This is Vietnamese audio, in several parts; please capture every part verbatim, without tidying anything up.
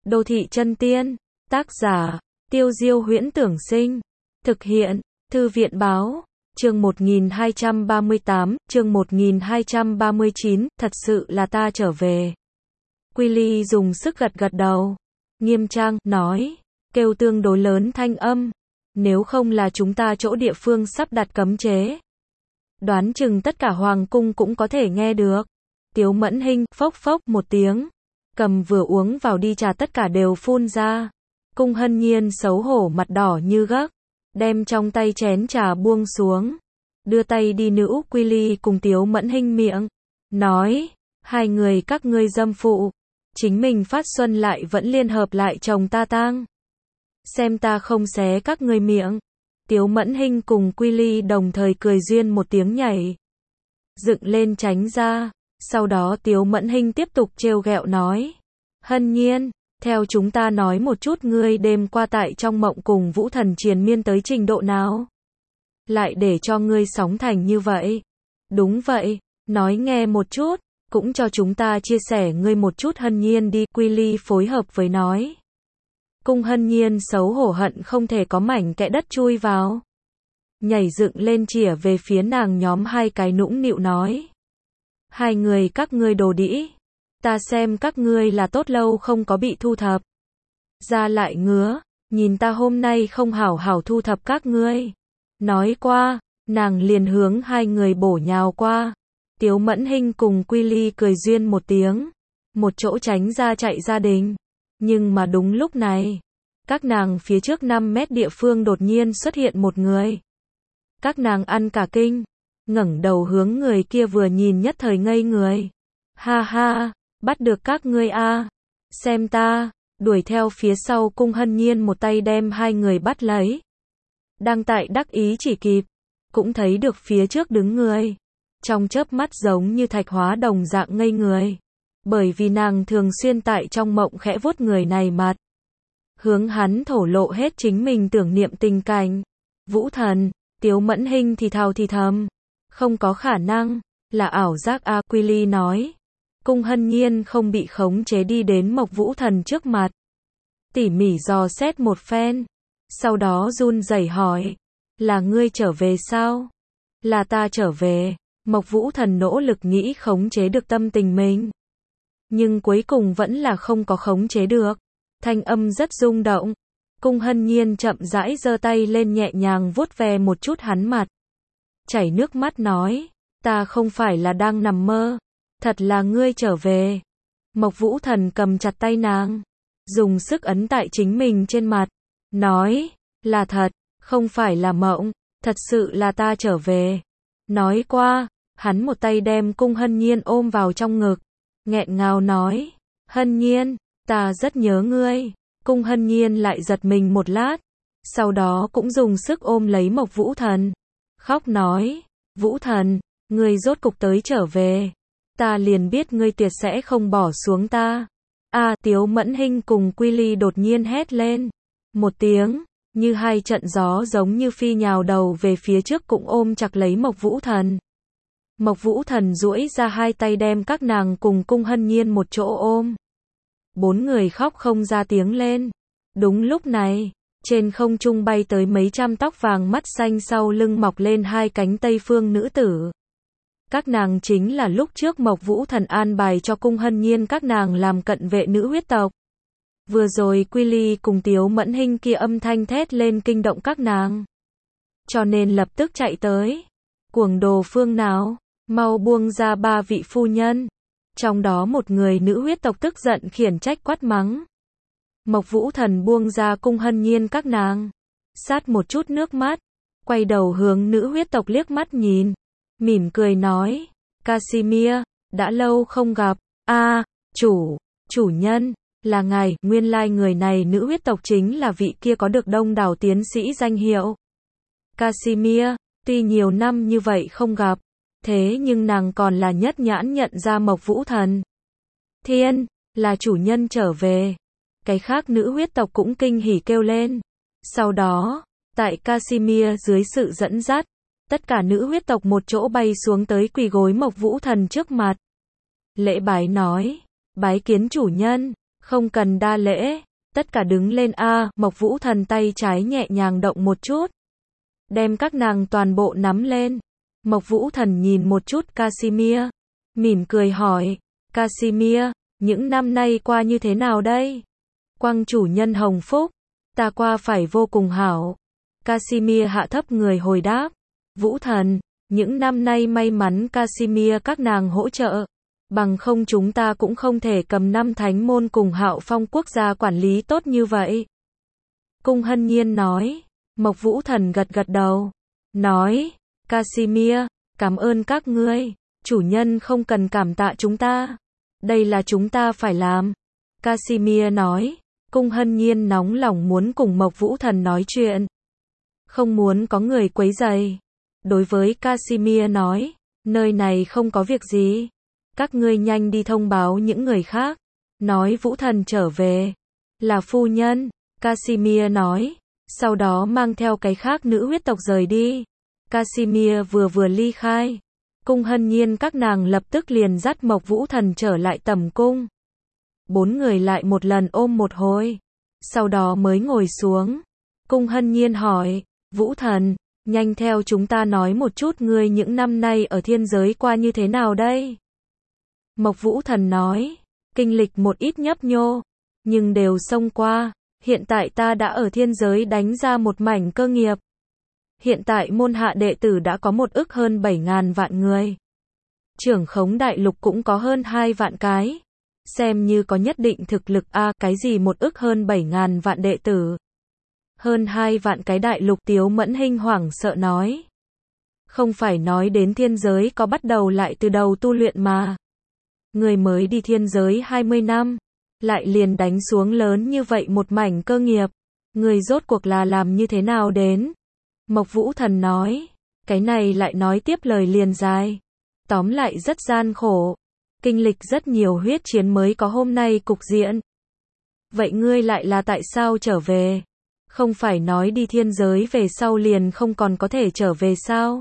Đô thị chân tiên, tác giả, Tiêu Diêu Huyễn Tưởng Sinh, thực hiện, Thư viện Báo, chương một nghìn hai trăm ba mươi tám, chương một nghìn hai trăm ba mươi chín, thật sự là ta trở về. Quy Ly dùng sức gật gật đầu, nghiêm trang, nói, kêu tương đối lớn thanh âm, nếu không là chúng ta chỗ địa phương sắp đặt cấm chế. Đoán chừng tất cả hoàng cung cũng có thể nghe được. Tiếu Mẫn Hinh, phốc phốc một tiếng, cầm vừa uống vào đi trà tất cả đều phun ra. Cung Hân Nhiên xấu hổ mặt đỏ như gấc, đem trong tay chén trà buông xuống, đưa tay đi nữ Quy Ly cùng Tiếu Mẫn Hinh miệng, nói, hai người các ngươi dâm phụ, chính mình phát xuân lại vẫn liên hợp lại chồng ta tang. Xem ta không xé các ngươi miệng. Tiếu Mẫn Hinh cùng Quy Ly đồng thời cười duyên một tiếng nhảy, dựng lên tránh ra. Sau đó Tiếu Mẫn Hinh tiếp tục trêu ghẹo nói, Hân Nhiên, theo chúng ta nói một chút ngươi đêm qua tại trong mộng cùng Vũ Thần triền miên tới trình độ nào? Lại để cho ngươi sóng thành như vậy? Đúng vậy, nói nghe một chút, cũng cho chúng ta chia sẻ ngươi một chút. Hân Nhiên đi. Quy Ly phối hợp với nói. Cung Hân Nhiên xấu hổ hận không thể có mảnh kẽ đất chui vào, nhảy dựng lên chĩa về phía nàng nhóm hai cái nũng nịu nói, hai người các ngươi đồ đĩ, ta xem các ngươi là tốt lâu không có bị thu thập ra lại ngứa, nhìn ta hôm nay không hảo hảo thu thập các ngươi. Nói qua, nàng liền hướng hai người bổ nhào qua. Tiếu Mẫn Hinh cùng Quy Ly cười duyên một tiếng, một chỗ tránh ra chạy gia đình. Nhưng mà đúng lúc này, các nàng phía trước năm mét địa phương đột nhiên xuất hiện một người. Các nàng ăn cả kinh, ngẩng đầu hướng người kia vừa nhìn nhất thời ngây người. Ha ha, bắt được các ngươi a, xem ta, đuổi theo phía sau. Cung Hân Nhiên một tay đem hai người bắt lấy. Đang tại đắc ý chỉ kịp, cũng thấy được phía trước đứng người. Trong chớp mắt giống như thạch hóa đồng dạng ngây người. Bởi vì nàng thường xuyên tại trong mộng khẽ vuốt người này mặt, hướng hắn thổ lộ hết chính mình tưởng niệm tình cảnh. Vũ Thần, Tiếu Mẫn Hinh thì thào thì thầm, không có khả năng, là ảo giác a. Quy Ly nói. Cung Hân Nhiên không bị khống chế đi đến Mộc Vũ Thần trước mặt, tỉ mỉ dò xét một phen, sau đó run rẩy hỏi, là ngươi trở về sao? Là ta trở về. Mộc Vũ Thần nỗ lực nghĩ khống chế được tâm tình mình, nhưng cuối cùng vẫn là không có khống chế được. Thanh âm rất rung động. Cung Hân Nhiên chậm rãi giơ tay lên nhẹ nhàng vuốt ve một chút hắn mặt, chảy nước mắt nói, ta không phải là đang nằm mơ, thật là ngươi trở về. Mộc Vũ Thần cầm chặt tay nàng, dùng sức ấn tại chính mình trên mặt, nói, là thật, không phải là mộng, thật sự là ta trở về. Nói qua, hắn một tay đem Cung Hân Nhiên ôm vào trong ngực, nghẹn ngào nói, Hân Nhiên, ta rất nhớ ngươi. Cung Hân Nhiên lại giật mình một lát, sau đó cũng dùng sức ôm lấy Mộc Vũ Thần, khóc nói, Vũ Thần, ngươi rốt cục tới trở về, ta liền biết ngươi tuyệt sẽ không bỏ xuống ta. A. À, Tiếu Mẫn Hinh cùng Quy Ly đột nhiên hét lên một tiếng, như hai trận gió giống như phi nhào đầu về phía trước cũng ôm chặt lấy Mộc Vũ Thần. Mộc Vũ Thần duỗi ra hai tay đem các nàng cùng Cung Hân Nhiên một chỗ ôm. Bốn người khóc không ra tiếng lên. Đúng lúc này, trên không trung bay tới mấy trăm tóc vàng mắt xanh sau lưng mọc lên hai cánh Tây Phương nữ tử. Các nàng chính là lúc trước Mộc Vũ Thần an bài cho Cung Hân Nhiên các nàng làm cận vệ nữ huyết tộc. Vừa rồi Quy Ly cùng Tiếu Mẫn Hinh kia âm thanh thét lên kinh động các nàng, cho nên lập tức chạy tới. Cuồng đồ phương nào, mau buông ra ba vị phu nhân. Trong đó một người nữ huyết tộc tức giận khiển trách quát mắng. Mộc Vũ Thần buông ra Cung Hân Nhiên các nàng, sát một chút nước mắt, quay đầu hướng nữ huyết tộc liếc mắt nhìn, mỉm cười nói, Casimir, đã lâu không gặp. A, à, chủ, chủ nhân, là ngài. Nguyên lai người này nữ huyết tộc chính là vị kia có được đông đảo tiến sĩ danh hiệu. Casimir, tuy nhiều năm như vậy không gặp, thế nhưng nàng còn là nhất nhãn nhận ra Mộc Vũ Thần. Thiên, là chủ nhân trở về. Cái khác nữ huyết tộc cũng kinh hỉ kêu lên. Sau đó, tại Casimir dưới sự dẫn dắt, tất cả nữ huyết tộc một chỗ bay xuống tới quỳ gối Mộc Vũ Thần trước mặt. Lễ bái nói, bái kiến chủ nhân. Không cần đa lễ, tất cả đứng lên a. Mộc Vũ Thần tay trái nhẹ nhàng động một chút, đem các nàng toàn bộ nắm lên. Mộc Vũ Thần nhìn một chút Casimir, mỉm cười hỏi, Casimir, những năm nay qua như thế nào đây? Quang chủ nhân hồng phúc, ta qua phải vô cùng hảo. Casimir hạ thấp người hồi đáp, Vũ Thần, những năm nay may mắn Casimir các nàng hỗ trợ, bằng không chúng ta cũng không thể cầm năm thánh môn cùng Hạo Phong quốc gia quản lý tốt như vậy. Cung Hân Nhiên nói. Mộc Vũ Thần gật gật đầu, nói, Casimir, cảm ơn các ngươi, chủ nhân không cần cảm tạ chúng ta, đây là chúng ta phải làm. Casimir nói. Cung Hân Nhiên nóng lòng muốn cùng Mộc Vũ Thần nói chuyện, không muốn có người quấy rầy. Đối với Casimir nói, nơi này không có việc gì, các ngươi nhanh đi thông báo những người khác, nói Vũ Thần trở về, là phu nhân. Casimir nói, sau đó mang theo cái khác nữ huyết tộc rời đi. Casimir vừa vừa ly khai, Cung Hân Nhiên các nàng lập tức liền dắt Mộc Vũ Thần trở lại tầm cung. Bốn người lại một lần ôm một hồi, sau đó mới ngồi xuống. Cung Hân Nhiên hỏi, Vũ Thần, nhanh theo chúng ta nói một chút ngươi những năm nay ở thiên giới qua như thế nào đây? Mộc Vũ Thần nói, kinh lịch một ít nhấp nhô, nhưng đều xông qua, hiện tại ta đã ở thiên giới đánh ra một mảnh cơ nghiệp. Hiện tại môn hạ đệ tử đã có một ức hơn bảy ngàn vạn người. Trưởng khống đại lục cũng có hơn hai vạn cái. Xem như có nhất định thực lực a. À, cái gì một ức hơn bảy ngàn vạn đệ tử? Hơn hai vạn cái đại lục. Tiếu Mẫn Hinh hoảng sợ nói. Không phải nói đến thiên giới có bắt đầu lại từ đầu tu luyện mà. Người mới đi thiên giới hai mươi năm, lại liền đánh xuống lớn như vậy một mảnh cơ nghiệp. Người rốt cuộc là làm như thế nào đến? Mộc Vũ Thần nói, cái này lại nói tiếp lời liền dài. Tóm lại rất gian khổ, kinh lịch rất nhiều huyết chiến mới có hôm nay cục diện. Vậy ngươi lại là tại sao trở về? Không phải nói đi thiên giới về sau liền không còn có thể trở về sao?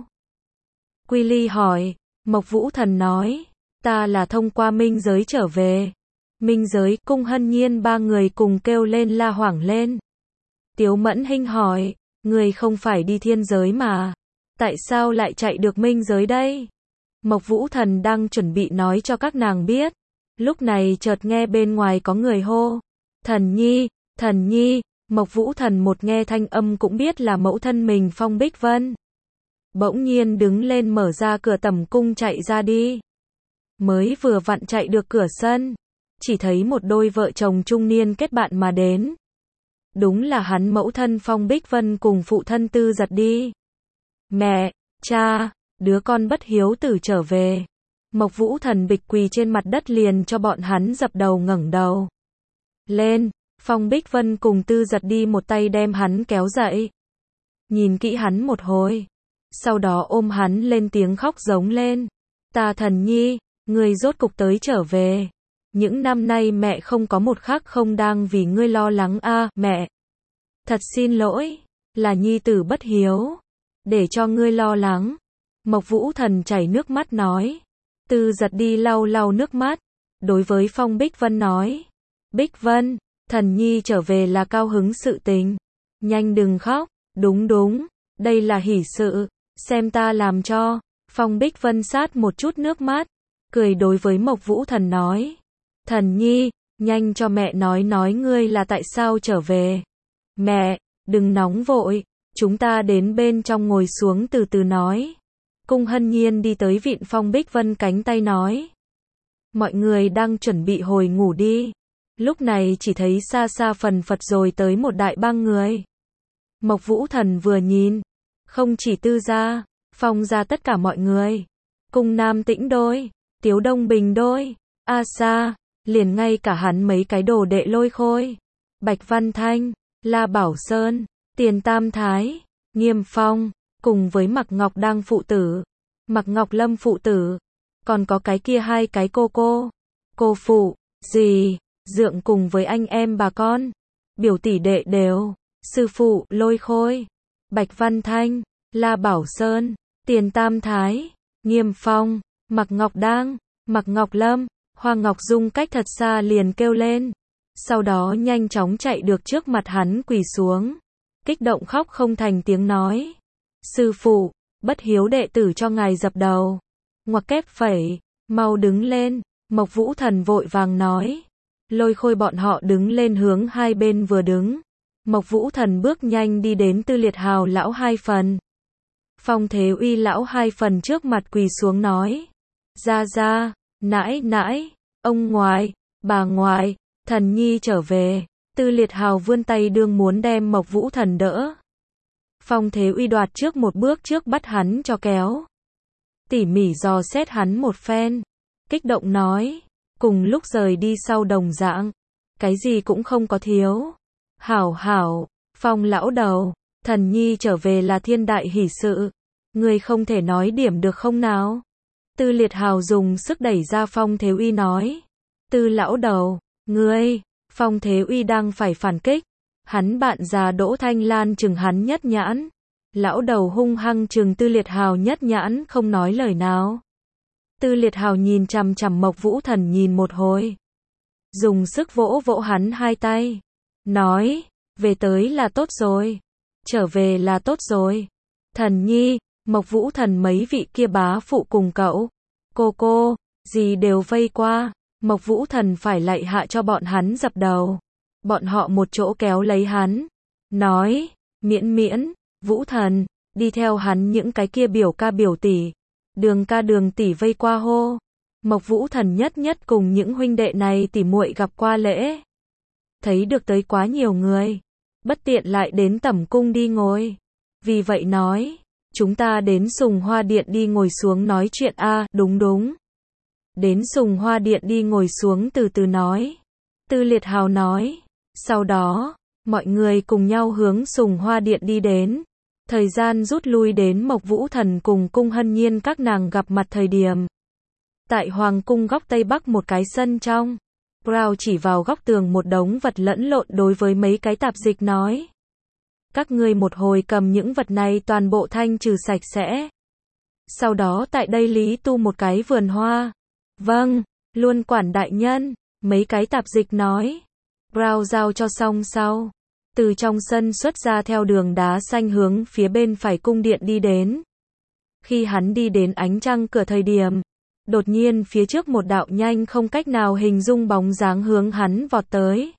Quy Ly hỏi. Mộc Vũ Thần nói, ta là thông qua minh giới trở về. Minh giới. Cung Hân Nhiên ba người cùng kêu lên la hoảng lên. Tiếu Mẫn Hinh hỏi, người không phải đi thiên giới mà, tại sao lại chạy được minh giới đây? Mộc Vũ Thần đang chuẩn bị nói cho các nàng biết, lúc này chợt nghe bên ngoài có người hô, Thần Nhi, Thần Nhi. Mộc Vũ Thần một nghe thanh âm cũng biết là mẫu thân mình Phong Bích Vân. Bỗng nhiên đứng lên mở ra cửa tầm cung chạy ra đi. Mới vừa vặn chạy được cửa sân, chỉ thấy một đôi vợ chồng trung niên kết bạn mà đến. Đúng là hắn mẫu thân Phong Bích Vân cùng phụ thân Tư Giật đi. Mẹ, cha, đứa con bất hiếu tử trở về. Mộc Vũ Thần bịch quỳ trên mặt đất liền cho bọn hắn dập đầu ngẩng đầu lên. Phong Bích Vân cùng Tư Giật đi một tay đem hắn kéo dậy. Nhìn kỹ hắn một hồi, sau đó ôm hắn lên tiếng khóc giống lên. Ta Thần Nhi, ngươi rốt cục tới trở về. Những năm nay mẹ không có một khắc không đang vì ngươi lo lắng a. À, mẹ, thật xin lỗi, là nhi tử bất hiếu, để cho ngươi lo lắng. Mộc Vũ Thần chảy nước mắt nói. Tư Giật đi lau lau nước mắt, đối với Phong Bích Vân nói, Bích Vân, Thần Nhi trở về là cao hứng sự tình, nhanh đừng khóc. Đúng đúng, đây là hỷ sự, xem ta làm cho. Phong Bích Vân sát một chút nước mắt, cười đối với Mộc Vũ Thần nói, Thần Nhi, nhanh cho mẹ nói nói ngươi là tại sao trở về. Mẹ, đừng nóng vội, chúng ta đến bên trong ngồi xuống từ từ nói. Cung Hân Nhiên đi tới vịn Phong Bích Vân cánh tay nói. Mọi người đang chuẩn bị hồi ngủ đi. Lúc này chỉ thấy xa xa phần phật rồi tới một đại bang người. Mộc Vũ Thần vừa nhìn, không chỉ Tư gia, Phong gia tất cả mọi người. Cung Nam Tĩnh đôi, Tiếu Đông Bình đôi, A Sa, liền ngay cả hắn mấy cái đồ đệ Lôi Khôi, Bạch Văn Thanh, La Bảo Sơn, Tiền Tam Thái, Nghiêm Phong, cùng với Mạc Ngọc Đang phụ tử, Mạc Ngọc Lâm phụ tử, còn có cái kia hai cái cô cô, cô phụ, dì, dượng cùng với anh em bà con, biểu tỷ đệ đều, sư phụ, Lôi Khôi, Bạch Văn Thanh, La Bảo Sơn, Tiền Tam Thái, Nghiêm Phong, Mạc Ngọc Đang, Mạc Ngọc Lâm, Hoa Ngọc Dung cách thật xa liền kêu lên, sau đó nhanh chóng chạy được trước mặt hắn quỳ xuống, kích động khóc không thành tiếng nói. Sư phụ, bất hiếu đệ tử cho ngài dập đầu. Ngoặc kép phẩy, mau đứng lên, Mộc Vũ Thần vội vàng nói. Lôi Khôi bọn họ đứng lên hướng hai bên vừa đứng. Mộc Vũ Thần bước nhanh đi đến Tư Liệt Hào lão hai phần. Phong Thế Uy lão hai phần trước mặt quỳ xuống nói. Ra ra, nãi nãi, ông ngoại, bà ngoại, thần nhi trở về. Tư Liệt Hào vươn tay đương muốn đem Mộc Vũ Thần đỡ. Phong Thế Uy đoạt trước một bước trước bắt hắn cho kéo. Tỉ mỉ dò xét hắn một phen. Kích động nói. Cùng lúc rời đi sau đồng dạng. Cái gì cũng không có thiếu. Hảo hảo, Phong lão đầu, thần nhi trở về là thiên đại hỷ sự. Người không thể nói điểm được không nào? Tư Liệt Hào dùng sức đẩy ra Phong Thế Uy nói. Tư lão đầu, ngươi, Phong Thế Uy đang phải phản kích. Hắn bạn già Đỗ Thanh Lan chừng hắn nhất nhãn. Lão đầu hung hăng chừng Tư Liệt Hào nhất nhãn không nói lời nào. Tư Liệt Hào nhìn chằm chằm Mộc Vũ Thần nhìn một hồi. Dùng sức vỗ vỗ hắn hai tay. Nói, về tới là tốt rồi. Trở về là tốt rồi. Thần nhi, Mộc Vũ Thần mấy vị kia bá phụ cùng cậu. Cô cô, gì đều vây qua. Mộc Vũ Thần phải lạy hạ cho bọn hắn dập đầu. Bọn họ một chỗ kéo lấy hắn. Nói, miễn miễn, Vũ Thần, đi theo hắn những cái kia biểu ca biểu tỷ. Đường ca đường tỷ vây qua hô. Mộc Vũ Thần nhất nhất cùng những huynh đệ này tỉ muội gặp qua lễ. Thấy được tới quá nhiều người. Bất tiện lại đến tẩm cung đi ngồi. Vì vậy nói, chúng ta đến Sùng Hoa Điện đi ngồi xuống nói chuyện a à, đúng đúng. Đến Sùng Hoa Điện đi ngồi xuống từ từ nói. Tư Liệt Hào nói. Sau đó, mọi người cùng nhau hướng Sùng Hoa Điện đi đến. Thời gian rút lui đến Mộc Vũ Thần cùng Cung Hân Nhiên các nàng gặp mặt thời điểm. Tại Hoàng cung góc Tây Bắc một cái sân trong. Brown chỉ vào góc tường một đống vật lẫn lộn đối với mấy cái tạp dịch nói. Các ngươi một hồi cầm những vật này toàn bộ thanh trừ sạch sẽ. Sau đó tại đây lý tu một cái vườn hoa. Vâng, luôn quản đại nhân, mấy cái tạp dịch nói. Brown giao cho xong sau. Từ trong sân xuất ra theo đường đá xanh hướng phía bên phải cung điện đi đến. Khi hắn đi đến ánh trăng cửa thời điểm, đột nhiên phía trước một đạo nhanh không cách nào hình dung bóng dáng hướng hắn vọt tới.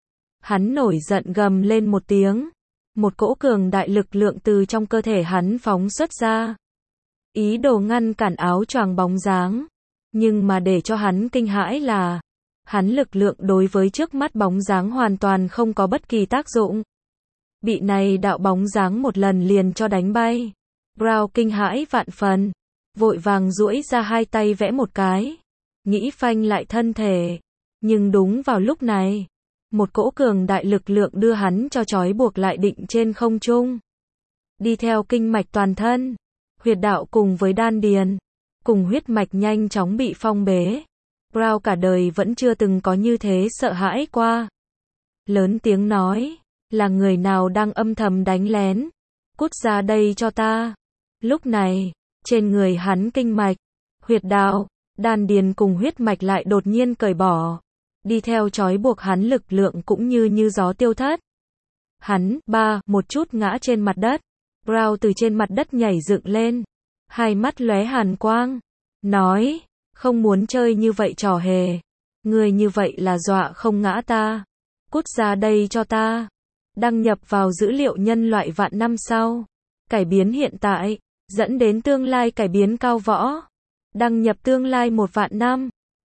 Hắn nổi giận gầm lên một tiếng. Một cỗ cường đại lực lượng từ trong cơ thể hắn phóng xuất ra. Ý đồ ngăn cản áo choàng bóng dáng. Nhưng mà để cho hắn kinh hãi là, hắn lực lượng đối với trước mắt bóng dáng hoàn toàn không có bất kỳ tác dụng. Bị này đạo bóng dáng một lần liền cho đánh bay. Brown kinh hãi vạn phần. Vội vàng duỗi ra hai tay vẽ một cái. Nghĩ phanh lại thân thể. Nhưng đúng vào lúc này. Một cỗ cường đại lực lượng đưa hắn cho trói buộc lại định trên không trung. Đi theo kinh mạch toàn thân. Huyệt đạo cùng với đan điền. Cùng huyết mạch nhanh chóng bị phong bế. Brown cả đời vẫn chưa từng có như thế sợ hãi qua. Lớn tiếng nói. Là người nào đang âm thầm đánh lén. Cút ra đây cho ta. Lúc này. Trên người hắn kinh mạch, huyệt đạo, đan điền cùng huyết mạch lại đột nhiên cởi bỏ. Đi theo trói buộc hắn lực lượng cũng như như gió tiêu thất. Hắn, ba, một chút ngã trên mặt đất. Brown từ trên mặt đất nhảy dựng lên. Hai mắt lóe hàn quang. Nói, không muốn chơi như vậy trò hề. Người như vậy là dọa không ngã ta. Cút ra đây cho ta. Đăng nhập vào dữ liệu nhân loại vạn năm sau. Cải biến hiện tại. Dẫn đến tương lai cải biến cao võ. Đăng nhập tương lai một vạn năm.